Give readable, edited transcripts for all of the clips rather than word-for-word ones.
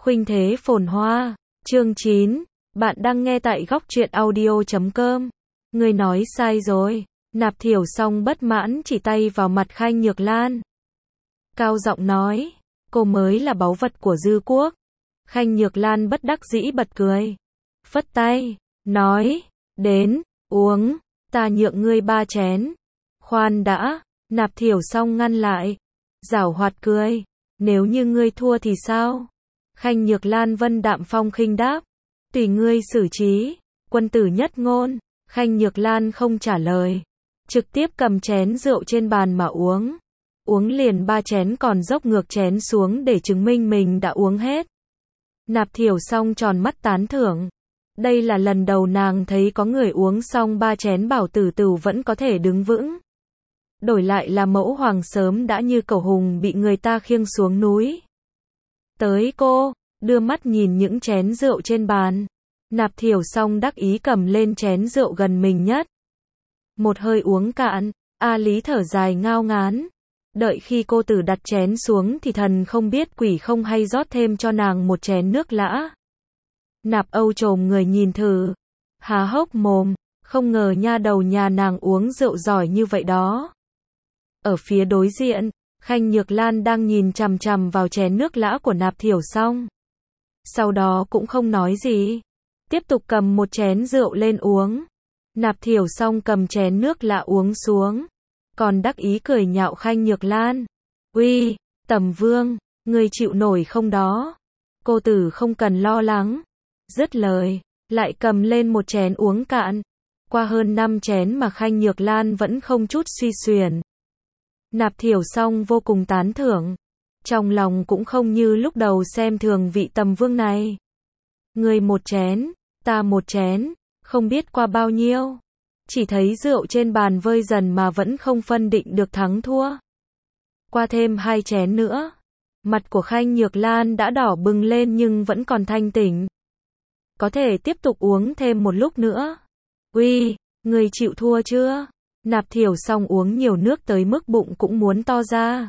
Khuynh thế phồn hoa. Chương 9. Bạn đang nghe tại góc truyện audio.com. Ngươi nói sai rồi. Nạp Thiểu Song bất mãn chỉ tay vào mặt Khanh Nhược Lan. Cao giọng nói, cô mới là báu vật của Dư Quốc. Khanh Nhược Lan bất đắc dĩ bật cười. Phất tay, nói, đến, uống, ta nhượng ngươi 3 chén. Khoan đã, Nạp Thiểu Song ngăn lại. Giảo hoạt cười, nếu như ngươi thua thì sao? Khanh Nhược Lan vân đạm phong khinh đáp. Tùy ngươi xử trí, quân tử nhất ngôn. Khanh Nhược Lan không trả lời. Trực tiếp cầm chén rượu trên bàn mà uống. Uống liền 3 chén còn dốc ngược chén xuống để chứng minh mình đã uống hết. Nạp Thiểu Song tròn mắt tán thưởng. Đây là lần đầu nàng thấy có người uống xong 3 chén bảo tử tử vẫn có thể đứng vững. Đổi lại là Mẫu Hoàng sớm đã như cẩu hùng bị người ta khiêng xuống núi. Tới cô, đưa mắt nhìn những chén rượu trên bàn. Nạp Thiểu Song đắc ý cầm lên chén rượu gần mình nhất. Một hơi uống cạn, A Lý thở dài ngao ngán. Đợi khi cô tử đặt chén xuống thì thần không biết quỷ không hay rót thêm cho nàng một chén nước lã. Nạp Âu trồm người nhìn thử, há hốc mồm, không ngờ nha đầu nhà nàng uống rượu giỏi như vậy đó. Ở phía đối diện, Khanh Nhược Lan đang nhìn chằm chằm vào chén nước lã của Nạp Thiểu Song. Sau đó cũng không nói gì, tiếp tục cầm một chén rượu lên uống. Nạp Thiểu Song cầm chén nước lã uống xuống, còn đắc ý cười nhạo Khanh Nhược Lan. Uy, Tầm Vương, ngươi chịu nổi không đó? Cô tử không cần lo lắng. Dứt lời, lại cầm lên một chén uống cạn. Qua hơn 5 chén mà Khanh Nhược Lan vẫn không chút suy xuyển. Nạp Thiểu Song vô cùng tán thưởng. Trong lòng cũng không như lúc đầu xem thường vị Tầm Vương này. Ngươi một chén, ta một chén, không biết qua bao nhiêu. Chỉ thấy rượu trên bàn vơi dần mà vẫn không phân định được thắng thua. Qua thêm 2 chén nữa, mặt của Khanh Nhược Lan đã đỏ bừng lên nhưng vẫn còn thanh tỉnh. Có thể tiếp tục uống thêm một lúc nữa. Uy, người chịu thua chưa? Nạp Thiểu Song uống nhiều nước tới mức bụng cũng muốn to ra.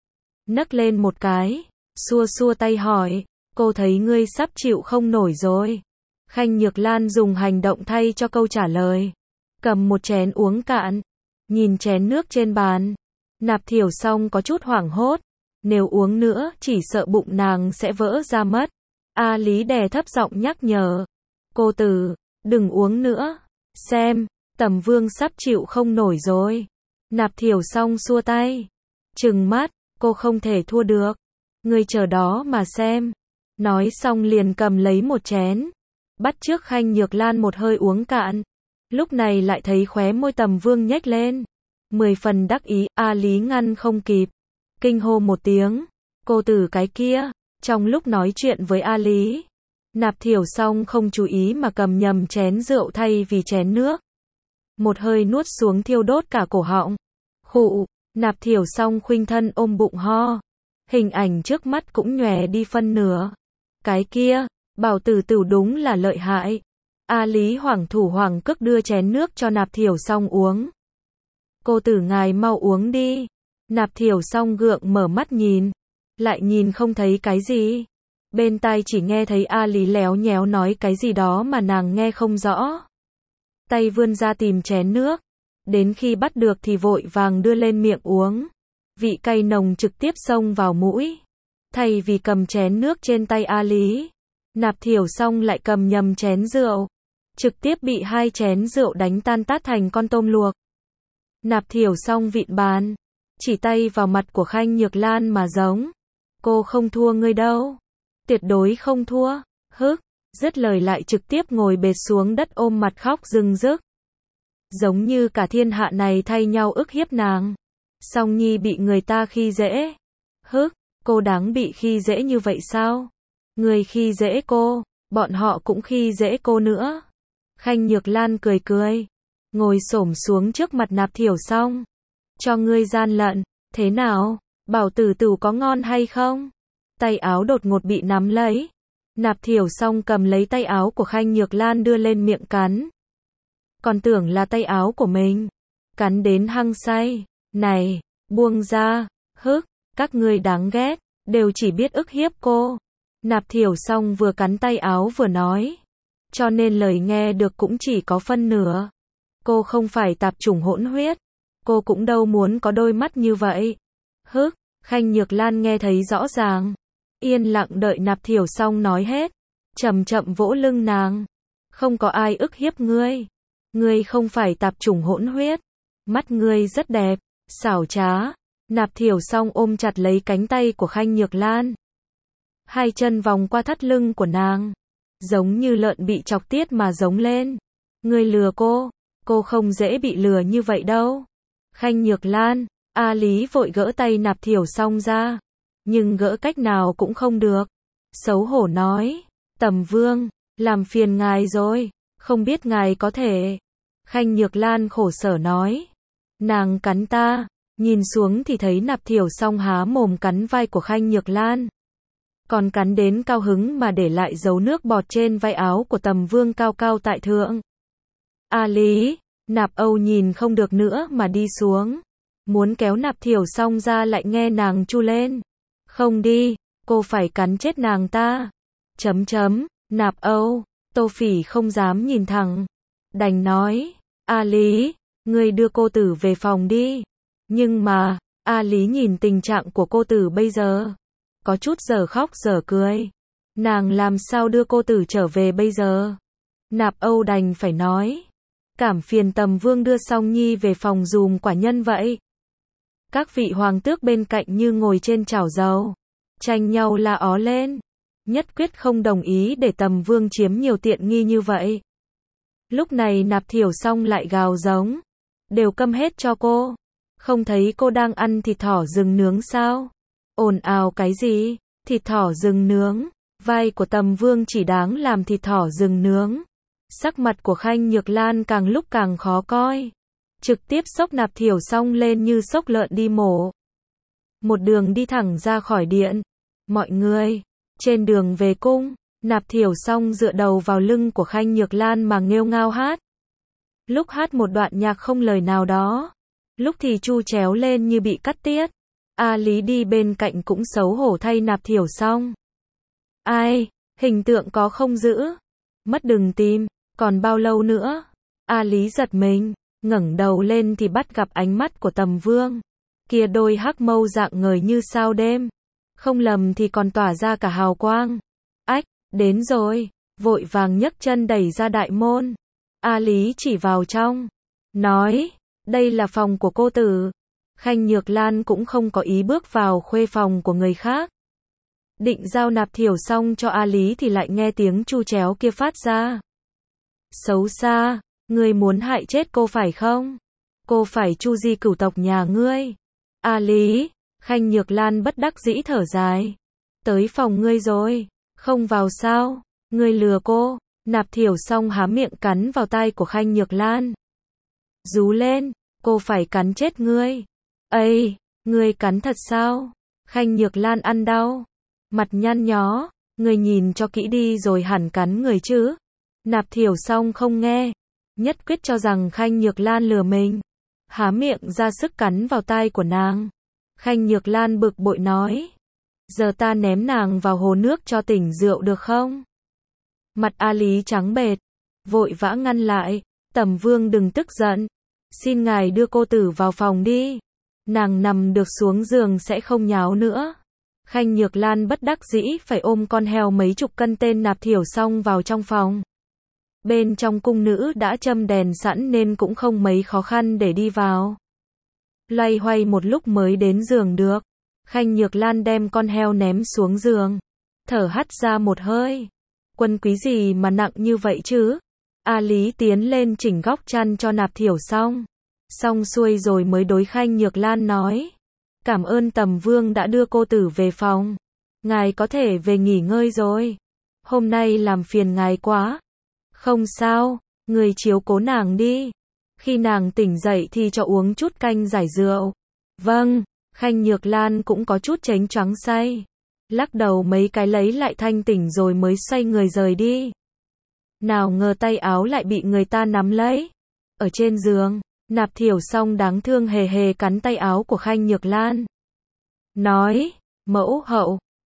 Nấc lên một cái, xua xua tay hỏi, cô thấy ngươi sắp chịu không nổi rồi. Khanh Nhược Lan dùng hành động thay cho câu trả lời. Cầm một chén uống cạn, nhìn chén nước trên bàn. Nạp Thiểu Song có chút hoảng hốt. Nếu uống nữa chỉ sợ bụng nàng sẽ vỡ ra mất. A Lý đè thấp giọng nhắc nhở. Cô tử, đừng uống nữa. Xem, Tầm Vương sắp chịu không nổi rồi. Nạp Thiểu Song xua tay. Trừng mắt, cô không thể thua được. Ngươi chờ đó mà xem. Nói xong liền cầm lấy một chén. Bắt chước Khanh Nhược Lan một hơi uống cạn. Lúc này lại thấy khóe môi Tầm Vương nhếch lên. 10 phần đắc ý, A Lý ngăn không kịp. Kinh hô một tiếng. Cô tử cái kia. Trong lúc nói chuyện với A Lý, Nạp Thiểu Song không chú ý mà cầm nhầm chén rượu thay vì chén nước. Một hơi nuốt xuống thiêu đốt cả cổ họng. Khụ, Nạp Thiểu Song khuynh thân ôm bụng ho. Hình ảnh trước mắt cũng nhòe đi phân nửa. Cái kia, bảo tử tử đúng là lợi hại. A Lý hoảng thủ hoảng cức đưa chén nước cho Nạp Thiểu Song uống. Cô tử ngài mau uống đi. Nạp Thiểu Song gượng mở mắt nhìn. Lại nhìn không thấy cái gì. Bên tai chỉ nghe thấy A Lý léo nhéo nói cái gì đó mà nàng nghe không rõ. Tay vươn ra tìm chén nước. Đến khi bắt được thì vội vàng đưa lên miệng uống. Vị cay nồng trực tiếp xông vào mũi. Thay vì cầm chén nước trên tay A Lý, Nạp Thiểu Song lại cầm nhầm chén rượu. Trực tiếp bị 2 chén rượu đánh tan tát thành con tôm luộc. Nạp Thiểu Song vịn bàn, chỉ tay vào mặt của Khanh Nhược Lan mà giống. Cô không thua ngươi đâu. Tuyệt đối không thua. Hức, dứt lời lại trực tiếp ngồi bệt xuống đất ôm mặt khóc rưng rức. Giống như cả thiên hạ này thay nhau ức hiếp nàng. Song Nhi bị người ta khi dễ. Hức, cô đáng bị khi dễ như vậy sao? Người khi dễ cô, bọn họ cũng khi dễ cô nữa. Khanh Nhược Lan cười cười, ngồi xổm xuống trước mặt Nạp Thiểu Song. Cho ngươi gian lận, thế nào? Bảo tử tử có ngon hay không? Tay áo đột ngột bị nắm lấy. Nạp Thiểu Song cầm lấy tay áo của Khanh Nhược Lan đưa lên miệng cắn. Còn tưởng là tay áo của mình. Cắn đến hăng say. Này, buông ra. Hức, các ngươi đáng ghét, đều chỉ biết ức hiếp cô. Nạp Thiểu Song vừa cắn tay áo vừa nói. Cho nên lời nghe được cũng chỉ có phân nửa. Cô không phải tạp chủng hỗn huyết. Cô cũng đâu muốn có đôi mắt như vậy. Hức, Khanh Nhược Lan nghe thấy rõ ràng. Yên lặng đợi Nạp Thiểu Song nói hết. Chậm chậm vỗ lưng nàng. Không có ai ức hiếp ngươi. Ngươi không phải tạp chủng hỗn huyết. Mắt ngươi rất đẹp, xảo trá. Nạp Thiểu Song ôm chặt lấy cánh tay của Khanh Nhược Lan. Hai chân vòng qua thắt lưng của nàng. Giống như lợn bị chọc tiết mà giống lên. Ngươi lừa cô không dễ bị lừa như vậy đâu. Khanh Nhược Lan, A Lý vội gỡ tay Nạp Thiểu Song ra. Nhưng gỡ cách nào cũng không được. Xấu hổ nói, Tầm Vương, làm phiền ngài rồi, không biết ngài có thể. Khanh Nhược Lan khổ sở nói. Nàng cắn ta, nhìn xuống thì thấy Nạp Thiểu Song há mồm cắn vai của Khanh Nhược Lan. Còn cắn đến cao hứng mà để lại dấu nước bọt trên vai áo của Tầm Vương cao cao tại thượng. A Lý, Nạp Âu nhìn không được nữa mà đi xuống. Muốn kéo Nạp Thiểu Song ra lại nghe nàng chu lên. Không đi, cô phải cắn chết nàng ta. Nạp Âu, Tô Phỉ không dám nhìn thẳng. Đành nói, A Lý, ngươi đưa cô tử về phòng đi. Nhưng mà, A Lý nhìn tình trạng của cô tử bây giờ. Có chút giờ khóc giờ cười. Nàng làm sao đưa cô tử trở về bây giờ? Nạp Âu đành phải nói. Cảm phiền Tầm Vương đưa Song Nhi về phòng dùm quả nhân vậy. Các vị hoàng tước bên cạnh như ngồi trên chảo dầu. Tranh nhau la ó lên. Nhất quyết không đồng ý để Tầm Vương chiếm nhiều tiện nghi như vậy. Lúc này Nạp Thiểu Song lại gào giống. Đều câm hết cho cô. Không thấy cô đang ăn thịt thỏ rừng nướng sao? Ồn ào cái gì? Thịt thỏ rừng nướng. Vai của Tầm Vương chỉ đáng làm thịt thỏ rừng nướng. Sắc mặt của Khanh Nhược Lan càng lúc càng khó coi. Trực tiếp xốc Nạp Thiểu Song lên như xốc lợn đi mổ. Một đường đi thẳng ra khỏi điện. Mọi người, trên đường về cung, Nạp Thiểu Song dựa đầu vào lưng của Khanh Nhược Lan mà nghêu ngao hát. Lúc hát một đoạn nhạc không lời nào đó. Lúc thì chu chéo lên như bị cắt tiết. A Lý đi bên cạnh cũng xấu hổ thay Nạp Thiểu Song. Ai, hình tượng có không giữ? Mất đừng tìm, còn bao lâu nữa? A Lý giật mình, ngẩng đầu lên thì bắt gặp ánh mắt của Tầm Vương. Kia đôi hắc mâu dạng ngời như sao đêm. Không lầm thì còn tỏa ra cả hào quang. Ách, đến rồi, vội vàng nhấc chân đẩy ra đại môn. A Lý chỉ vào trong, nói, đây là phòng của cô tử. Khanh Nhược Lan cũng không có ý bước vào khuê phòng của người khác. Định giao Nạp Thiểu Song cho A Lý thì lại nghe tiếng chu chéo kia phát ra. Xấu xa, ngươi muốn hại chết cô phải không? Cô phải chu di cửu tộc nhà ngươi. A Lý, Khanh Nhược Lan bất đắc dĩ thở dài. Tới phòng ngươi rồi, không vào sao? Ngươi lừa cô. Nạp Thiểu Song há miệng cắn vào tai của Khanh Nhược Lan. Rú lên, cô phải cắn chết ngươi. Ây, ngươi cắn thật sao? Khanh Nhược Lan ăn đau. Mặt nhăn nhó, ngươi nhìn cho kỹ đi rồi hẳn cắn người chứ. Nạp Thiểu Song không nghe. Nhất quyết cho rằng Khanh Nhược Lan lừa mình. Há miệng ra sức cắn vào tai của nàng. Khanh Nhược Lan bực bội nói. Giờ ta ném nàng vào hồ nước cho tỉnh rượu được không? Mặt A Lý trắng bệch. Vội vã ngăn lại. Tầm Vương đừng tức giận. Xin ngài đưa cô tử vào phòng đi. Nàng nằm được xuống giường sẽ không nháo nữa. Khanh Nhược Lan bất đắc dĩ phải ôm con heo mấy chục cân tên Nạp Thiểu Song vào trong phòng. Bên trong cung nữ đã châm đèn sẵn nên cũng không mấy khó khăn để đi vào. Loay hoay một lúc mới đến giường được. Khanh Nhược Lan đem con heo ném xuống giường. Thở hắt ra một hơi. Quân quý gì mà nặng như vậy chứ? A Lý tiến lên chỉnh góc chăn cho Nạp Thiểu Song. Xong xuôi rồi mới đối Khanh Nhược Lan nói. Cảm ơn Tầm Vương đã đưa cô tử về phòng. Ngài có thể về nghỉ ngơi rồi. Hôm nay làm phiền ngài quá. Không sao, người chiếu cố nàng đi. Khi nàng tỉnh dậy thì cho uống chút canh giải rượu. Vâng, Khanh Nhược Lan cũng có chút chánh choáng say. Lắc đầu mấy cái lấy lại thanh tỉnh rồi mới xoay người rời đi. Nào ngờ tay áo lại bị người ta nắm lấy. Ở trên giường, Nạp Thiểu Song đáng thương hề hề cắn tay áo của Khanh Nhược Lan. Nói, mẫu hậu,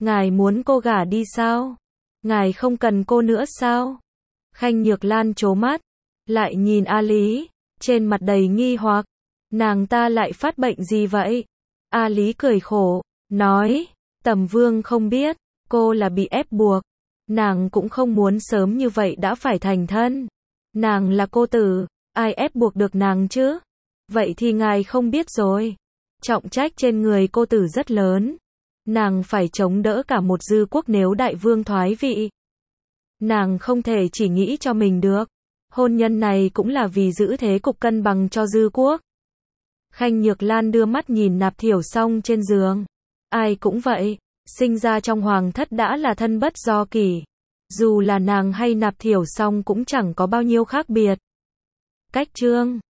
Ngài muốn cô gả đi sao? Ngài không cần cô nữa sao? Khanh Nhược Lan trố mắt, lại nhìn A Lý, trên mặt đầy nghi hoặc. Nàng ta lại phát bệnh gì vậy? A Lý cười khổ, nói, Tầm Vương không biết, cô là bị ép buộc. Nàng cũng không muốn sớm như vậy đã phải thành thân. Nàng là cô tử, ai ép buộc được nàng chứ? Vậy thì ngài không biết rồi. Trọng trách trên người cô tử rất lớn. Nàng phải chống đỡ cả một dư quốc nếu đại vương thoái vị. Nàng không thể chỉ nghĩ cho mình được. Hôn nhân này cũng là vì giữ thế cục cân bằng cho dư quốc. Khanh Nhược Lan đưa mắt nhìn Nạp Thiểu Song trên giường. Ai cũng vậy, sinh ra trong hoàng thất đã là thân bất do kỷ. Dù là nàng hay Nạp Thiểu Song cũng chẳng có bao nhiêu khác biệt. Cách chương